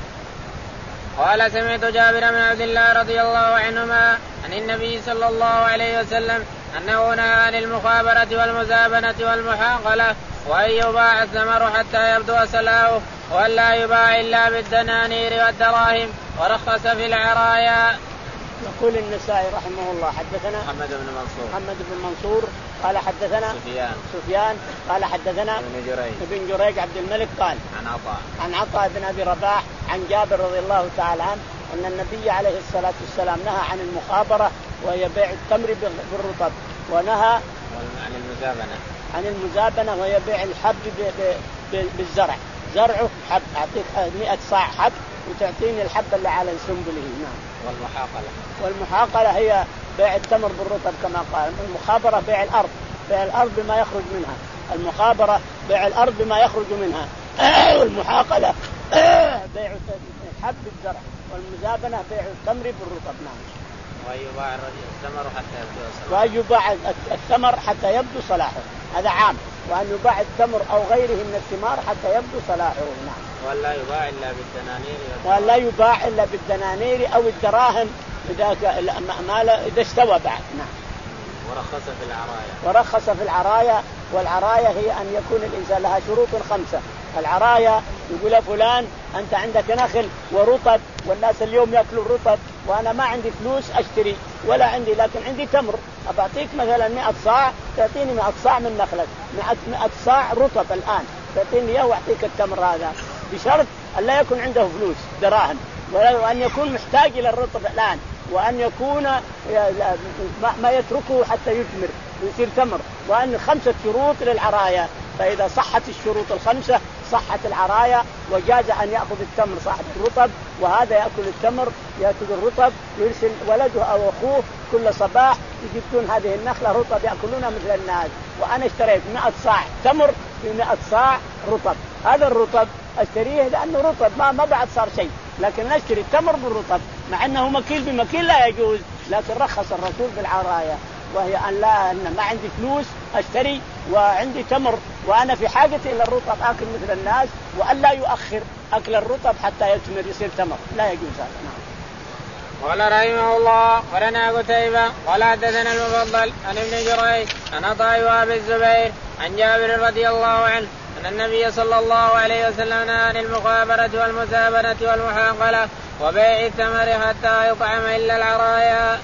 S1: قال سمعت جابر بن عبد الله رضي الله عنهما عن النبي صلى الله عليه وسلم أنه نهى عن المخابرة والمزابنة والمحاقلة وأن يباع الثمر حتى يبدو صلاحه وأن لا يباع إلا بالدنانير والدراهم ورخص في العرايا.
S2: يقول النسائي رحمه الله حدثنا
S1: محمد بن منصور
S2: محمد بن منصور قال حدثنا
S1: سفيان
S2: سفيان قال حدثنا
S1: ابن جريج
S2: ابن جريج عبد الملك قال
S1: عن عطاء
S2: عن عطاء بن أبي رباح عن جابر رضي الله تعالى عنه أن النبي عليه الصلاة والسلام نهى عن المخابرة وهي بيع التمر بالرطب، ونهى
S1: عن المزابنة
S2: عن المزابنة وهي بيع الحب بالزرع، زرعه حب أعطيك مئة صاع حب وتعطيني الحب اللي على سنبله. نعم.
S1: والمحاقلة
S2: والمحاقلة هي بيع التمر بالرطب كما قال. المخابرة بيع الأرض، بيع الأرض بما يخرج منها. المخابرة بيع الأرض بما يخرج منها. والمحاقلة بيع الحب بالزرع، والمزابنة بيع التمر بالرطب. نعم.
S1: ويباع الثمر حتى يبدو صلاحه.
S2: ويباع الثمر حتى يبدو صلاحه، هذا عام. وأن يباع التمر أو غيره من الثمار حتى يبدو صلاحه. نعم.
S1: ولا يباع إلا بالدنانير
S2: ولا يباع إلا بالدنانير أو الدراهم إذا إذا استوى بعد. نعم.
S1: ورخص في العرايا
S2: ورخص في العرايا والعرايا هي أن يكون الإنسان لها شروط خمسة. العرايا يقول فلان أنت عندك نخل ورطب والناس اليوم يأكلوا الرطب وأنا ما عندي فلوس أشتري ولا عندي، لكن عندي تمر أبعطيك مثلا مئة صاع تعطيني مئة صاع من نخلك، مئة صاع رطب الآن تعطيني إياه وأعطيك التمر هذا، بشرط أن لا يكون عنده فلوس دراهم، وأن يكون محتاج إلى الرطب الآن، وأن يكون ما يتركه حتى يثمر ويصير تمر، وأن خمسة شروط للعرايا. فإذا صحت الشروط الخمسة صحت العرايا وجاز أن يأخذ التمر صاحب الرطب، وهذا يأكل التمر يأكل الرطب ويرسل ولده أو أخوه كل صباح يجيبون هذه النخلة رطب يأكلونها مثل الناس، وأنا اشتريت مئة صاع تمر في مئة صاع رطب، هذا الرطب اشتريه لأنه رطب ما ما بعد صار شيء، لكن نشتري التمر بالرطب مع أنه مكيل بمكيل لا يجوز، لكن رخص الرسول بالعرايا، وهي أن لا أن ما عندي فلوس أشتري وعندي تمر وأنا في حاجة إلى الرطب أكل مثل الناس، وأن لا يؤخر أكل الرطب حتى يثمر يصير تمر، لا يجوز هذا. نعم.
S1: قال رحمه الله ولنا قتيبة قال حدثنا المفضل عن ابن جريج عن عطاء وابي الزبير عن جابر رضي الله عنه أن النبي صلى الله عليه وسلم نهى عن المخابرة والمزابنة والمحاقلة وبيع الثمر حتى يطعم إلا العرايا.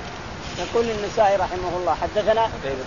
S2: يقول النسائي رحمه الله حدثنا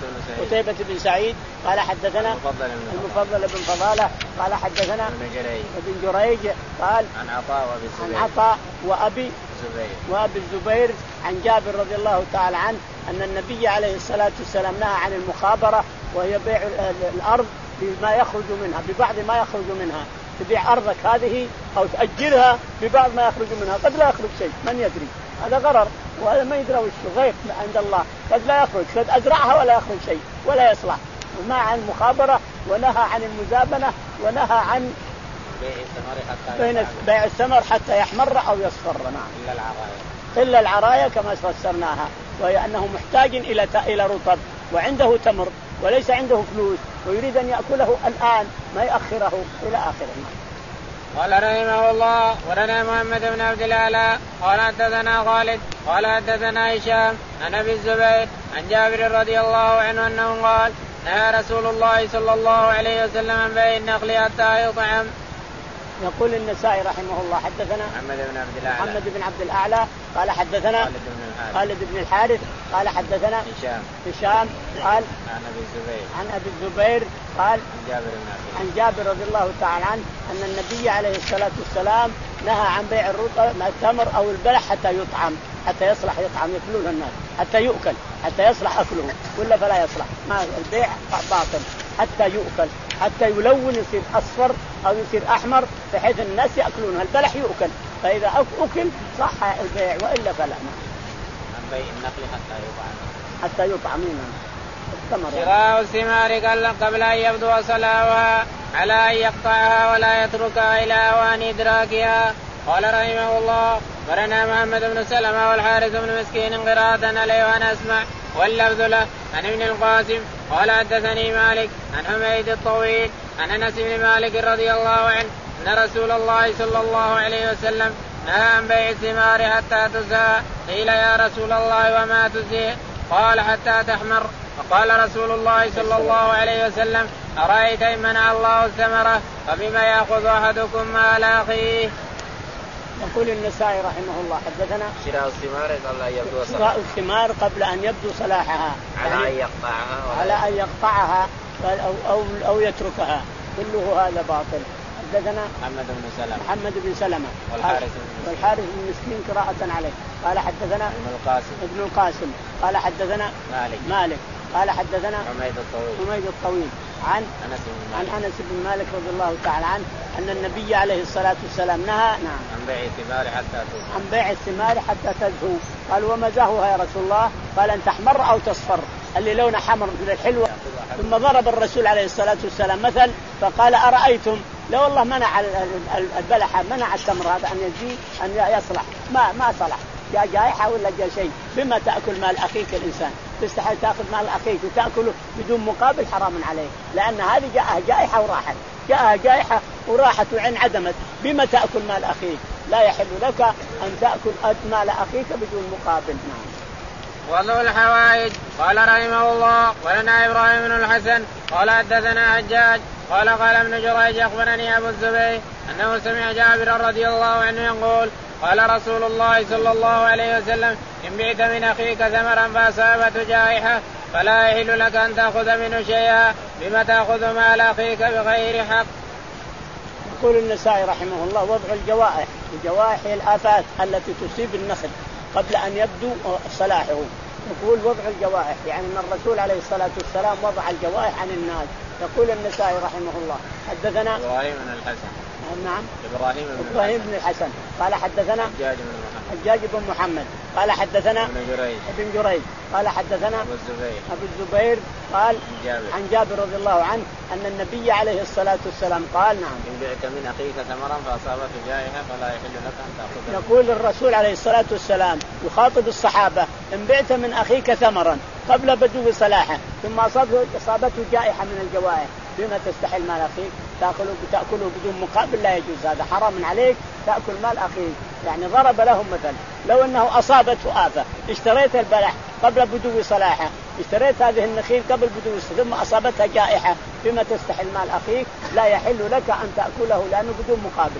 S2: قتيبة بن سعيد قال حدثنا
S1: المفضل,
S2: المفضل بن فضالة قال حدثنا
S1: ابن جريج,
S2: ابن جريج قال
S1: عن عطاء وابي الزبير,
S2: عن عطاء وأبي
S1: الزبير
S2: وأبي الزبير عن جابر رضي الله تعالى عنه أن النبي عليه الصلاة والسلام نهى عن المخابرة وهي بيع الأرض بما يخرج منها ببعض ما يخرج منها، تبيع أرضك هذه أو تأجرها ببعض ما يخرج منها، قد لا يخرج شيء من يدري، هذا غرر وهذا ما يدري وش غيب عند الله، قد لا يخرج، قد أزرعها ولا يخرج شيء ولا يصلح. وما عن المخابرة ونهى عن المزابنة ونهى عن
S1: بيع الثمر حتى
S2: بين بيع الثمر حتى يحمر أو يصفر. نعم.
S1: إلا العرايا
S2: إلا العرايا كما فسرناها، وهي أنه محتاج إلى إلى رطب وعنده تمر وليس عنده فلوس ويريد أن يأكله الآن ما يأخره إلى آخره.
S1: قال رحمه الله ولنا محمد بن عبد الأعلى قال حدثنا خالد قال حدثنا هشام عن أبي الزبير عن جابر رضي الله عنه أنه قال نهى رسول الله صلى الله عليه وسلم عن بيع النخل حتى يطعم.
S2: يقول النسائي رحمه الله حدثنا
S1: محمد بن عبد الأعلى
S2: محمد بن عبد الأعلى قال حدثنا خالد بن الحارث قال حدثنا
S1: هشام
S2: هشام قال
S1: عن أبي الزبير
S2: عن أبي الزبير قال
S1: عن جابر بن عبد
S2: عن جابر رضي الله تعالى عنه أن النبي عليه الصلاة والسلام نهى عن بيع الرطب التمر أو البلح حتى يطعم، حتى يصلح يطعم يأكلون الناس، حتى يؤكل حتى يصلح أكله، ولا فلا يصلح، ما البيع باطل حتى يؤكل، حتى يلون يصير أصفر أو يصير أحمر بحيث الناس يأكلونها. البلح يؤكل فإذا أكل صح البيع وإلا فلا.
S1: عن بيع النخل حتى يطعم
S2: حتى يطعمون الثمر.
S1: شراء الثمار قبل أن يبدو صلاحها على أن يقطعها ولا يتركها إلى أوان إدراكها. قال رحمه الله برنا محمد بن سلمة والحارث بن مسكين قراءة عليه وأنا أسمع واللفظ له عن ابن القاسم قال حدثني مالك عن حميد الطويل عن أنس بن مالك رضي الله عنه أن رسول الله صلى الله عليه وسلم نهى عن بيع الثمار حتى تزهى. قيل يا رسول الله وما تزهى؟ قال حتى تحمر. فقال رسول الله صلى الله عليه وسلم أرأيت إن منع الله الثمرة فبما يأخذ أحدكم مال أخيه.
S2: يقول النسائي رحمه الله حدثنا
S1: شراء الثمار قبل أن يبدو صلاحها
S2: شراء الثمار قبل أن يبدو صلاحها
S1: على أن يقطعها
S2: على أن يقطعها أو, أو, أو يتركها كله هذا باطل. حدثنا
S1: محمد بن سلمة
S2: محمد بن سلمة
S1: والحارث
S2: والحارث بن مسكين قراءة عليه قال حدثنا
S1: ابن القاسم
S2: ابن القاسم قال حدثنا
S1: مالك
S2: مالك قال حدثنا
S1: حميد الطويل
S2: حميد الطويل عن
S1: أنس بن
S2: عن أنس بن مالك رضي الله تعالى عنه أن النبي عليه الصلاة والسلام نهى نعم
S1: عن بيع الثمار حتى تزهو
S2: عن بيع الثمار حتى تزهو. قال وما زهوها يا رسول الله؟ قال أن تحمر أو تصفر اللي لونها حمر مثل الحلوة. ثم ضرب الرسول عليه الصلاة والسلام مثل فقال أرأيتم لو والله منع البلحة منع التمر هذا أن يجي أن يصلح ما ما صلح جاء جائحة ولا جاء شيء. بما تأكل مال أخيك الإنسان تستحيل تأخذ مال أخيك وتأكله بدون مقابل حرام عليه لأن هذه جاءها جائحة وراحت جاءها جائحة وراحت وعين عدمت. بما تأكل مال أخيك لا يحل لك أن تأكل مال أخيك بدون مقابل. نعم.
S1: وضع الحوائج. قال رحمه الله ولنا إبراهيم بن الحسن قال حدثنا حجاج قال قال ابن جريج أخبرني أبو الزبير أنه سمع جابر رضي الله عنه يقول قال رسول الله صلى الله عليه وسلم إن بعت من أخيك ثمرا فأصابته جائحة فلا يحل لك أن تأخذ منه شيئا. بما تأخذ مال أخيك بغير حق.
S2: يقول النسائي رحمه الله وضع الجوائح الجوائح هي الآفات التي تصيب النخل قبل أن يبدو صلاحه. يقول وضع الجوائح يعني أن الرسول عليه الصلاة والسلام وضع الجوائح عن الناس. يقول النسائي رحمه الله حدثنا
S1: إبراهيم بن الحسن
S2: نعم
S1: إبراهيم بن
S2: إبراهيم بن الحسن قال حدثنا
S1: حجاج بن محمد
S2: حجاج بن محمد قال حدثنا
S1: ابن جريج
S2: ابن جريج قال حدثنا
S1: أبو الزبير
S2: أبو الزبير قال
S1: جابر.
S2: عن جابر رضي الله عنه أن النبي عليه الصلاة والسلام قال نعم
S1: إن بعت من أخيك ثمرا فأصابته جائحة فلا يحل لك أن تأخذه.
S2: يقول الرسول عليه الصلاة والسلام يخاطب الصحابة إن بعت من أخيك ثمرا قبل بدو صلاحه ثم أصابته جائحة من الجوائح بما تستحل مال أخيك تأكله تأكله بدون مقابل لا يجوز هذا حرام عليك تأكل مال أخيك. يعني ضرب لهم مثل لو أنه أصابته آفة اشتريت البلح قبل بدو صلاحه اشتريت هذه النخيل قبل بدو ثم أصابتها جائحة بما تستحل مال أخيك لا يحل لك أن تأكله لأنه بدون مقابل.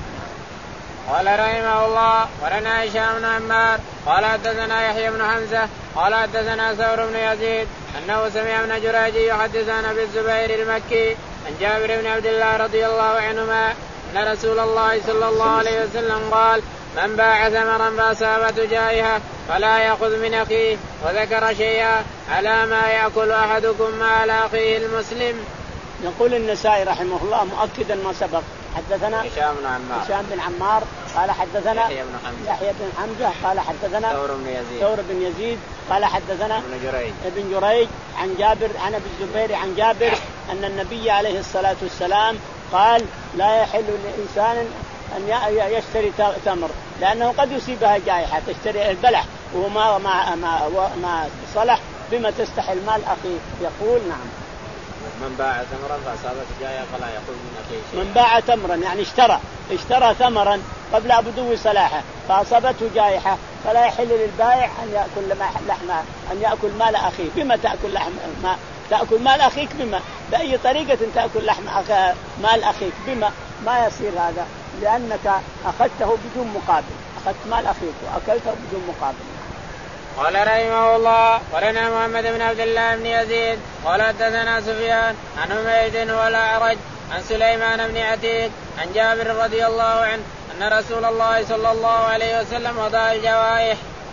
S1: قال رحمه الله ولنا هشام بن عمار قال حدثنا يحيى بن حمزة قال حدثنا ثور بن يزيد أنه سمع ابن جريج يحدث عن أبي الزبير المكي عن جابر بن عبد الله رضي الله عنهما أن رسول الله صلى الله عليه وسلم قال من باع ثمرا فأصابته جائحة فلا يأخذ من أخيه. وذكر شيئا على ما يأكل أحدكم مال أخيه المسلم.
S2: يقول النسائي رحمه الله مؤكدا ما سبق حدثنا
S1: هشام بن عمار
S2: هشام بن عمار قال حدثنا
S1: يحيى بن حمزة
S2: يحيى بن حمزة قال حدثنا
S1: ثور بن يزيد
S2: ثور بن يزيد قال حدثنا
S1: ابن جريج
S2: ابن جريج عن جابر عن ابي الزبير عن جابر أن النبي عليه الصلاة والسلام قال لا يحل لإنسان أن يشتري تمر لأنه قد يصيبها جائحة تشتري البلح وما ما ما, ما صلح بما تستحل مال أخيه. يقول نعم
S1: من باع ثمرا فأصابته جائحة فلا يأخذ من أخيه شيئا.
S2: من باع تمرا يعني اشترى اشترى ثمرا قبل بدو صلاحه فأصابته جائحة فلا يحل للبائع أن يأكل لحم أن يأكل مال أخيه. بما تأكل لحم ما تأكل مال أخيك بما بأي طريقة تأكل لحم أخ... مال أخيك بما ما يصير هذا لأنك أخذته بدون مقابل أخذت مال أخيك وأكلته بدون مقابل.
S1: قال رحمه الله ولنا محمد بن عبد الله بن يزيد قال حدثنا سفيان عن حميد والأعرج عن سليمان بن عتيق عن جابر رضي الله عنه أن رسول الله صلى الله عليه وسلم وضع الجوائح.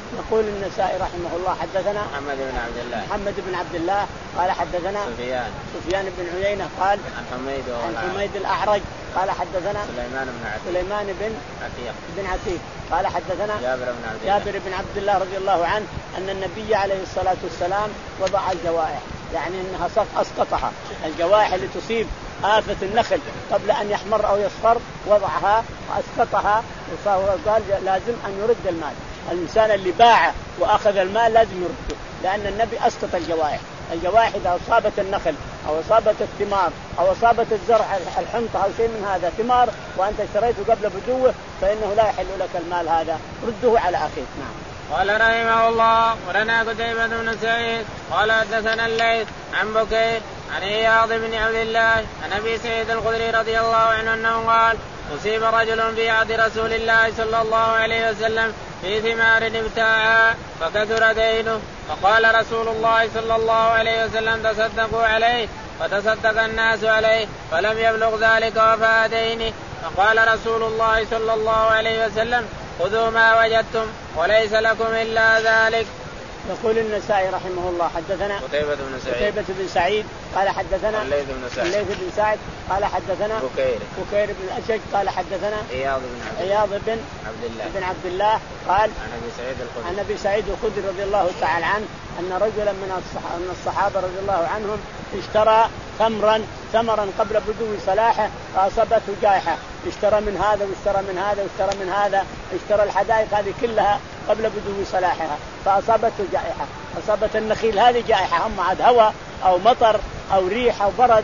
S2: يقول النسائي رحمه الله حدثنا
S1: محمد بن عبد الله
S2: محمد بن عبد الله قال حدثنا
S1: سفيان
S2: سفيان بن عيينة قال
S1: عن حميد
S2: عن حميد الأعرج قال حدثنا
S1: سليمان بن عتيق
S2: سليمان بن
S1: عتيق
S2: بن عتيق قال حدثنا
S1: جابر بن عبد الله
S2: جابر بن عبد الله رضي الله عنه أن النبي عليه الصلاة والسلام وضع الجوائح، يعني أنها أسقطها الجوائح اللي تصيب آفة النخل قبل أن يحمر أو يصفر، وضعها وأسقطها، وقال لازم أن يرد المال. الإنسان اللي باع وأخذ المال لازم يرده، لأن النبي أسقط الجوائح. الجوائح إذا أصابت النخل أو أصابت الثمار أو أصابت الزرع الحنطة أو شيء من هذا ثمار وأنت اشتريته قبل بدوه فإنه لا يحل لك المال هذا، رده على أخيك. نعم.
S1: قال رحمه الله ولنا قتيبة بن سعيد قال حدثنا الليث عن بكير عن عياض بن عبد الله عن أبي سعيد الخدري رضي الله عنه أنه قال أصيب رجل في عهد رسول الله صلى الله عليه وسلم في ثمار ابتاعها فكثر دينه، فقال رسول الله صلى الله عليه وسلم تصدقوا عليه، فتصدق الناس عليه فلم يبلغ ذلك وفاء دينه، فقال رسول الله صلى الله عليه وسلم خذوا ما وجدتم وليس لكم إلا ذلك.
S2: يقول النسائي رحمه الله حدثنا
S1: قتيبة بن سعيد
S2: قتيبة بن سعيد قال حدثنا
S1: الليث بن سعد
S2: الليث بن سعد قال حدثنا
S1: بكير
S2: بكير بن الأشج قال حدثنا
S1: عياض بن عبد
S2: عياض بن
S1: عبد الله
S2: بن عبد الله قال
S1: عن أبي سعيد الخدري
S2: عن أبي سعيد الخدري رضي الله تعالى عنه أن رجلا من الصحابة رضي الله عنهم اشترى ثمرا ثمرا قبل بدو صلاحه فأصابته جائحة، اشترى من هذا واشترى من هذا واشترى من هذا، اشترى الحدائق هذه كلها قبل بدو صلاحها فأصابته جائحة، أصابت النخيل هذه جائحة، أما عاد هواء أو مطر أو ريح أو برد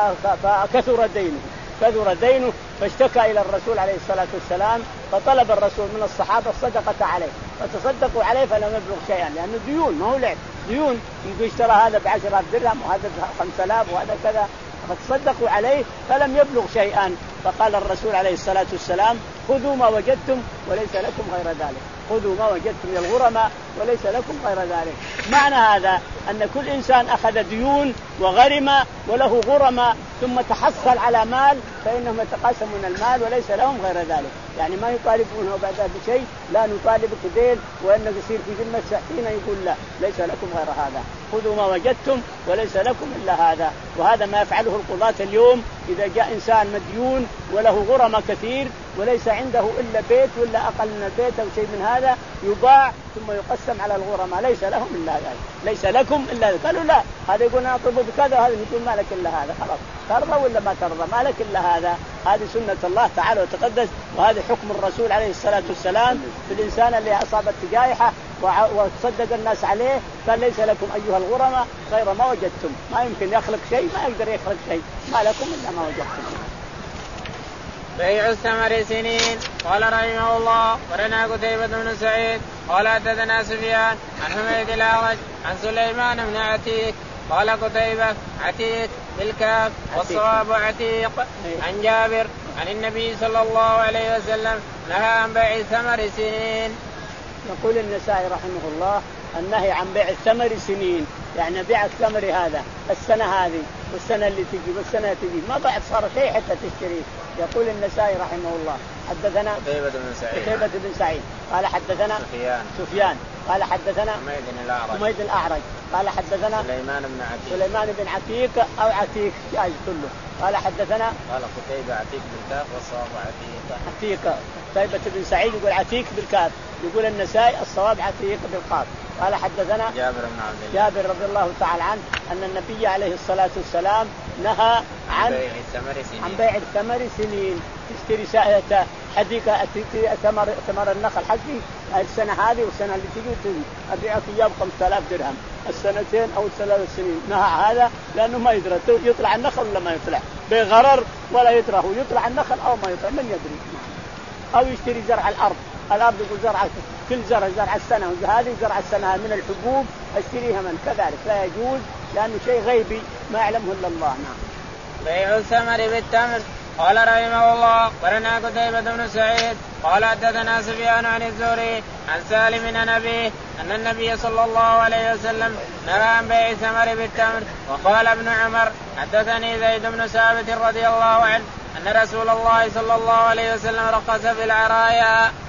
S2: فكثر دينه كثر دينه فاشتكى إلى الرسول عليه الصلاة والسلام، فطلب الرسول من الصحابة الصدقة عليه، فتصدقوا عليه فلم يبلغ شيئا، لأنه ديون ما هو لعب، ديون يقول اشترى هذا بعشرة درهم وهذا خمسة آلاف وهذا كذا، فتصدقوا عليه فلم يبلغ شيئا. فقال الرسول عليه الصلاة والسلام خذوا ما وجدتم وليس لكم غير ذلك، خذوا ما وجدتم يا الغرماء وليس لكم غير ذلك. معنى هذا أن كل إنسان أخذ ديون وغرم وله غرماء ثم تحصل على مال فإنهم يتقاسمون المال وليس لهم غير ذلك، يعني ما يطالبونه بعد ذلك بشيء، لا نطالبك دين وأنه يصير في ذمة ساعتين، يقول لا ليس لكم غير هذا، خذوا ما وجدتم وليس لكم إلا هذا. وهذا ما يفعله القضاة اليوم، إذا جاء إنسان مديون وله غرماء كثير وليس عنده إلا بيت ولا أقل من البيت أو شيء من هذا يباع ثم يقسم على الغرماء ليس لهم إلا هذا، ليس لكم إلا هذا. قالوا لا، هذا يقول أنا أطلب بكذا، هذا يقول ما لك إلا هذا، خلاص ترضى ولا ما ترضى ما لك إلا هذا. هذه سنة الله تعالى وتقدس، وهذا حكم الرسول عليه الصلاة والسلام في الإنسان اللي أصابت جائحة وتصدق الناس عليه، قال ليس لكم أيها الغرماء غير ما وجدتم، ما يمكن يخلق شيء، ما يقدر يخلق شيء، ما لكم إلا ما وجدتم.
S1: بيع الثمر سنين. قال رحمه الله ولنا قتيبة بن سعيد قال حدثنا سفيان عن حميد الأعرج عن سليمان بن عتيق قال قتيبة عتيق بالكاف والصواب عتيق عن جابر عن النبي صلى الله عليه وسلم نهى عن بيع الثمر سنين.
S2: يقول النسائي رحمه الله النهي عن بيع الثمر سنين، يعني بيع الثمر هذا السنة هذه والسنة اللي تجي والسنة تجي ما بعد صار شيء حتى تشتريه. يقول النسائي رحمه الله حدثنا
S1: قتيبة بن سعيد
S2: قتيبة بن سعيد قال حدثنا
S1: سفيان
S2: سفيان قال حدثنا
S1: حميد الأعرج
S2: حميد الأعرج قال حدثنا
S1: سليمان بن عتيق
S2: سليمان بن عتيق أو عتيق جايز كله قال حدثنا
S1: قال قتيبة عتيق بالكاف والصواب عتيق
S2: عتيق. قتيبة بن سعيد يقول عتيق بالكاف، يقول النسائي الصواب عتيق بالقاف. قال حدثنا
S1: جابر بن عبد الله
S2: جابر رضي الله تعالى عنه أن النبي عليه الصلاة والسلام نهى عن
S1: بيع الثمر سنين
S2: عن بيع الثمر سنين، تشتري ساعة حديقة ثمر ثمر النخل حقي السنة هذه والسنة اللي تجي تجي أبيعك إياه بخمسة آلاف درهم السنتين أو الثلاث سنين. نهى هذا لأنه ما يدري يطلع النخل ولا ما يطلع بغرر ولا يدري هو يطلع النخل أو ما يطلع من يدري. أو يشتري زرع الأرض، الأرض يقول زرع كل زرع زرع السنة وهذه زرع السنة من الحبوب اشتريها من كذلك لا يجوز لأنه شيء غيبي ما يعلمه إلا الله. نعم.
S1: بيع الثمر بالتمر. قال رحمه الله ولنا قتيبة بن سعيد قال حدثنا سفيان عن الزهري عن سالم عن أبيه أن النبي صلى الله عليه وسلم نهى عن بيع الثمر بالتمر. وقال ابن عمر حدثني زيد بن ثابت رضي الله عنه أن رسول الله صلى الله عليه وسلم رخص في العرايا.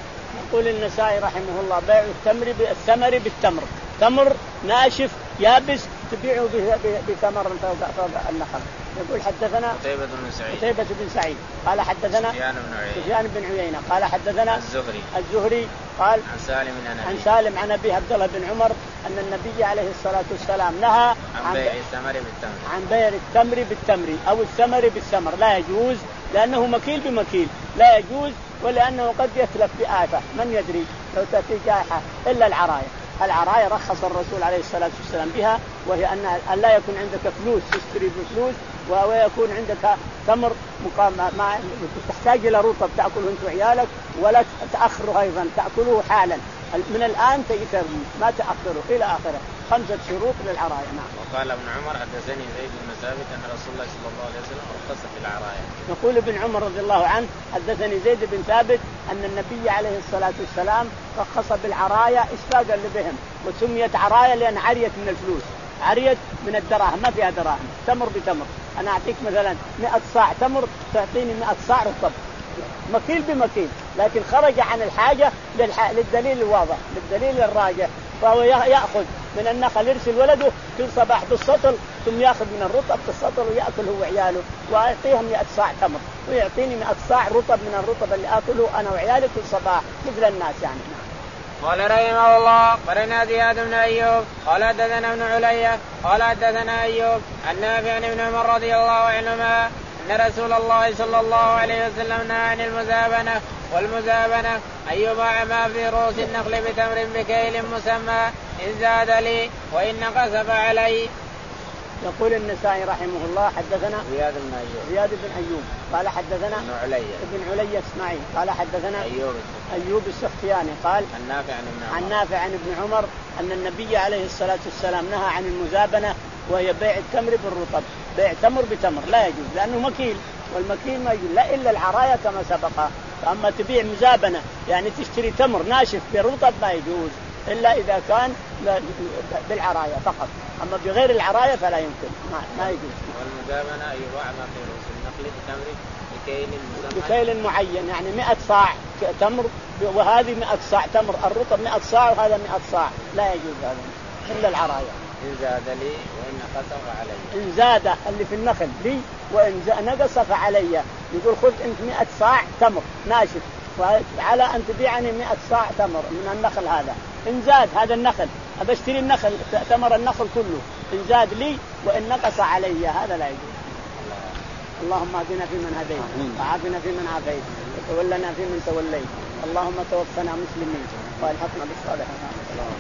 S2: يقول النسائي رحمه الله بيع التمر بالثمر بالتمر، تمر ناشف يابس تبيعه بثمر فوق فوق النخل. يقول حدثنا
S1: قتيبة بن سعيد
S2: قتيبة بن سعيد قال حدثنا
S1: سفيان بن عيينة
S2: سفيان بن عيينة قال حدثنا
S1: الزهري
S2: الزهري قال
S1: عن سالم عن
S2: عن سالم عن أبي عبد الله بن عمر أن النبي عليه الصلاة والسلام نهى
S1: عن بيع الثمر بالتمر
S2: عن بيع التمر بالتمر أو الثمر بالثمر، لا يجوز لأنه مكيل بمكيل لا يجوز، ولأنه قد يتلف بآفة من يدري لو تأتي جائحة. إلا العراية، العراية رخص الرسول عليه الصلاة والسلام بها، وهي أن لا يكون عندك فلوس تشتري بفلوس ويكون عندك تمر مقام ما تحتاج إلى رطب تأكله أنت وعيالك، ولا تأخره أيضا تأكله حالا من الآن تيترمي ما تأخره إلى آخره. خمسة شروط للعراية. نعم.
S1: وقال ابن عمر حدثني زيد بن ثابت أن رسول الله صلى الله عليه وسلم رخص في العراية.
S2: يقول ابن عمر رضي الله عنه حدثني زيد بن ثابت أن النبي عليه الصلاة والسلام رخص بالعراية إشفاقا لبهم، وسميت عراية لأن عريت من الفلوس، عريت من الدراهم ما فيها دراهم، تمر بتمر. أنا أعطيك مثلا مئة صاع تمر تعطيني مئة صاع رطب، مكيل بمكيل، لكن خرج عن الحاجة للدليل الواضح للدليل الراجح، فهو يأخذ من النخل يرسل ولده كل صباح بالسطل ثم يأخذ من الرطب بالسطل ويأكل هو وعياله، ويعطيهم مئة صاع تمر ويعطيني مئة صاع رطب من الرطب اللي آكله أنا وعيالي كل صباح مثل الناس يعني.
S1: قال رحمه الله قرنا زياد بن أيوب قال حدثنا ابن علية قال حدثنا أيوب عن نافع عن ابن عمر رضي الله عنهما أن رسول الله صلى الله عليه وسلم نهى عن المزابنة، والمزابنة أن يباع ما في رؤوس النخل بتمر بكيل مسمى إن زاد لي وإن نقص فعلي.
S2: يقول النسائي رحمه الله حدثنا
S1: زياد بن أيوب
S2: زياد بن أيوب قال حدثنا
S1: ابن علية
S2: ابن علية اسماعيل قال حدثنا
S1: أيوب
S2: أيوب السختياني قال
S1: عن نافع عن ابن عمر
S2: عن نافع عن ابن عمر أن النبي عليه الصلاة والسلام نهى عن المزابنة، وهي بيع التمر بالرطب، بيع تمر بتمر لا يجوز لأنه مكيل، والمكيل ما يجوز لا إلا العراية كما سبق. فأما تبيع مزابنة يعني تشتري تمر ناشف برطب ما يجوز إلا إذا كان بالعراية فقط، أما بغير العراية فلا يمكن ما, ما يجوز.
S1: والمزابنة يباع ما في رؤوس النخل بتمر بكيل مسمى
S2: بكيل معين يعني مئة صاع تمر، وهذه مئة صاع تمر الرطب مئة صاع وهذا مئة صاع لا يجوز هذا إلا العراية.
S1: إن زاد لي وإن نقص فعلي.
S2: إن زاد اللي في النخل لي وإن نقص فعلي. يقول خذ أنت مئة صاع تمر ناشف وعلى أن تبيعني مئة صاع تمر من النخل هذا، إن زاد هذا النخل أبشتري النخل تمر النخل كله، إن زاد لي وإن نقص علي هذا لا يجوز. اللهم اهدنا فيمن هديت وعافنا فيمن عافيت وتولنا فيمن توليت، اللهم توفنا مسلمين والحقنا بالصالحين.